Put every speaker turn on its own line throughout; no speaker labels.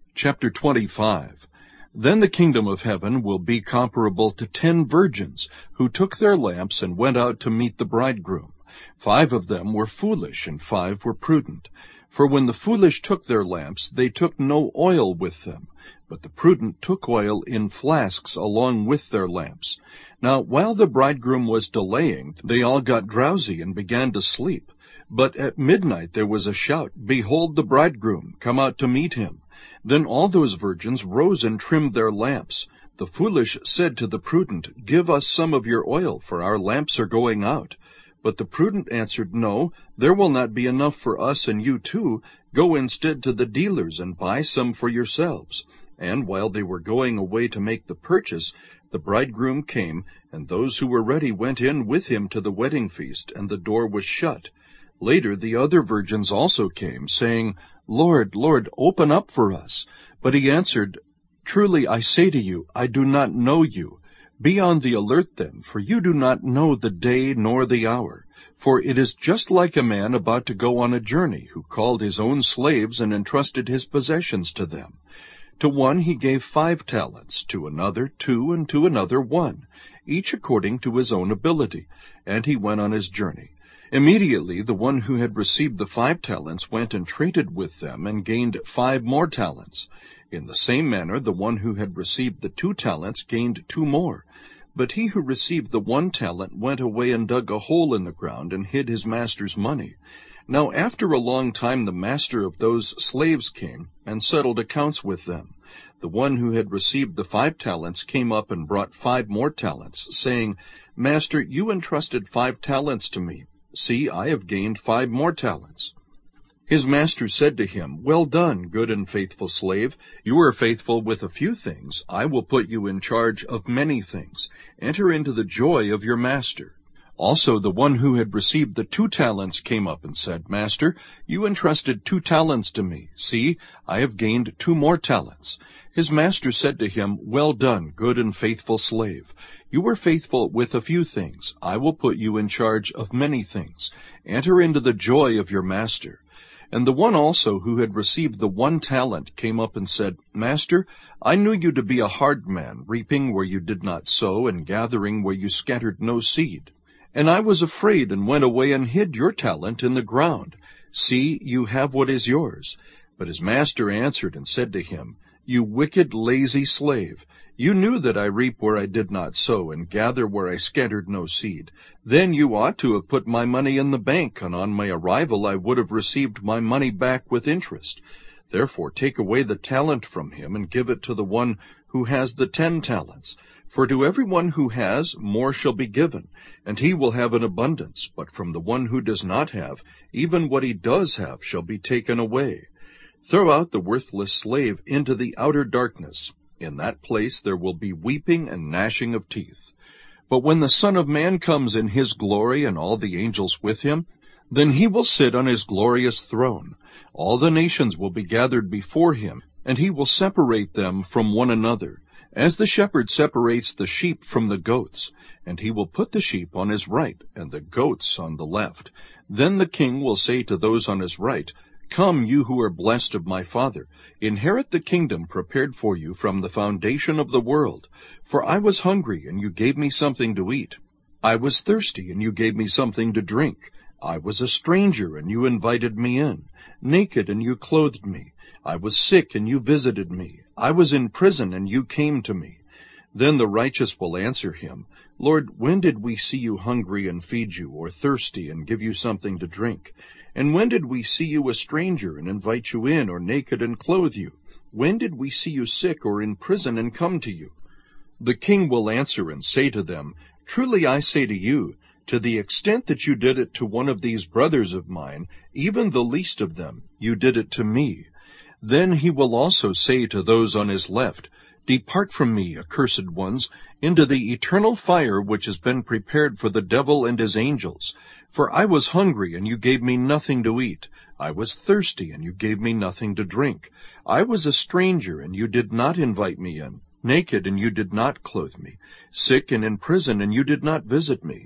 Chapter 25. Then the kingdom of heaven will be comparable to 10 virgins, who took their lamps and went out to meet the bridegroom. 5 of them were foolish, and 5 were prudent. For when the foolish took their lamps, they took no oil with them, but the prudent took oil in flasks along with their lamps. Now while the bridegroom was delaying, they all got drowsy and began to sleep. But at midnight there was a shout, "Behold, the bridegroom, come out to meet him." Then all those virgins rose and trimmed their lamps. The foolish said to the prudent, "Give us some of your oil, for our lamps are going out." But the prudent answered, "No, there will not be enough for us and you too. Go instead to the dealers and buy some for yourselves." And while they were going away to make the purchase, the bridegroom came, and those who were ready went in with him to the wedding feast, and the door was shut. Later the other virgins also came, saying, "Lord, Lord, open up for us." But he answered, "Truly I say to you, I do not know you. Be on the alert then, for you do not know the day nor the hour. For it is just like a man about to go on a journey, who called his own slaves and entrusted his possessions to them. To one he gave 5 talents, to another 2, and to another 1, each according to his own ability, and he went on his journey. Immediately the one who had received the 5 talents went and traded with them, and gained 5 more talents. In the same manner the one who had received the 2 talents gained 2 more. But he who received the 1 talent went away and dug a hole in the ground, and hid his master's money. Now after a long time the master of those slaves came, and settled accounts with them. The one who had received the 5 talents came up and brought 5 more talents, saying, "Master, you entrusted 5 talents to me. See, I have gained 5 more talents." His master said to him, "Well done, good and faithful slave. You are faithful with a few things. I will put you in charge of many things. Enter into the joy of your master." Also the one who had received the 2 talents came up and said, "Master, you entrusted 2 talents to me. See, I have gained 2 more talents." His master said to him, "Well done, good and faithful slave. You were faithful with a few things. I will put you in charge of many things. Enter into the joy of your master." And the one also who had received the 1 talent came up and said, "Master, I knew you to be a hard man, reaping where you did not sow, and gathering where you scattered no seed. And I was afraid, and went away and hid your talent in the ground. See, you have what is yours." But his master answered and said to him, "You wicked, lazy slave, you knew that I reap where I did not sow, and gather where I scattered no seed. Then you ought to have put my money in the bank, and on my arrival I would have received my money back with interest. Therefore take away the talent from him, and give it to the one who has the 10 talents. For to everyone who has, more shall be given, and he will have an abundance. But from the one who does not have, even what he does have shall be taken away. Throw out the worthless slave into the outer darkness. In that place there will be weeping and gnashing of teeth. But when the Son of Man comes in his glory, and all the angels with him, then he will sit on his glorious throne. All the nations will be gathered before him, and he will separate them from one another, as the shepherd separates the sheep from the goats. And he will put the sheep on his right, and the goats on the left. Then the king will say to those on his right, "Come, you who are blessed of my Father, inherit the kingdom prepared for you from the foundation of the world. For I was hungry, and you gave me something to eat. I was thirsty, and you gave me something to drink. I was a stranger, and you invited me in. Naked, and you clothed me. I was sick, and you visited me. I was in prison, and you came to me." Then the righteous will answer him, "Lord, when did we see you hungry and feed you, or thirsty and give you something to drink? And when did we see you a stranger and invite you in, or naked and clothe you? When did we see you sick or in prison and come to you?" The king will answer and say to them, "Truly I say to you, to the extent that you did it to one of these brothers of mine, even the least of them, you did it to me." Then he will also say to those on his left, "Depart from me, accursed ones, into the eternal fire which has been prepared for the devil and his angels. For I was hungry, and you gave me nothing to eat. I was thirsty, and you gave me nothing to drink. I was a stranger, and you did not invite me in. Naked, and you did not clothe me. Sick and in prison, and you did not visit me."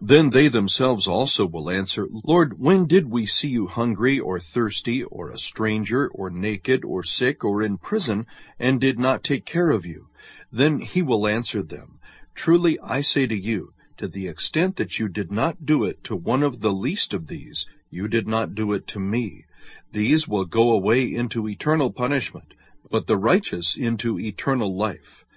Then they themselves also will answer, Lord, when did we see you hungry or thirsty or a stranger or naked or sick or in prison and did not take care of you? Then he will answer them, Truly I say to you, to the extent that you did not do it to one of the least of these, you did not do it to me. These will go away into eternal punishment, but the righteous into eternal life.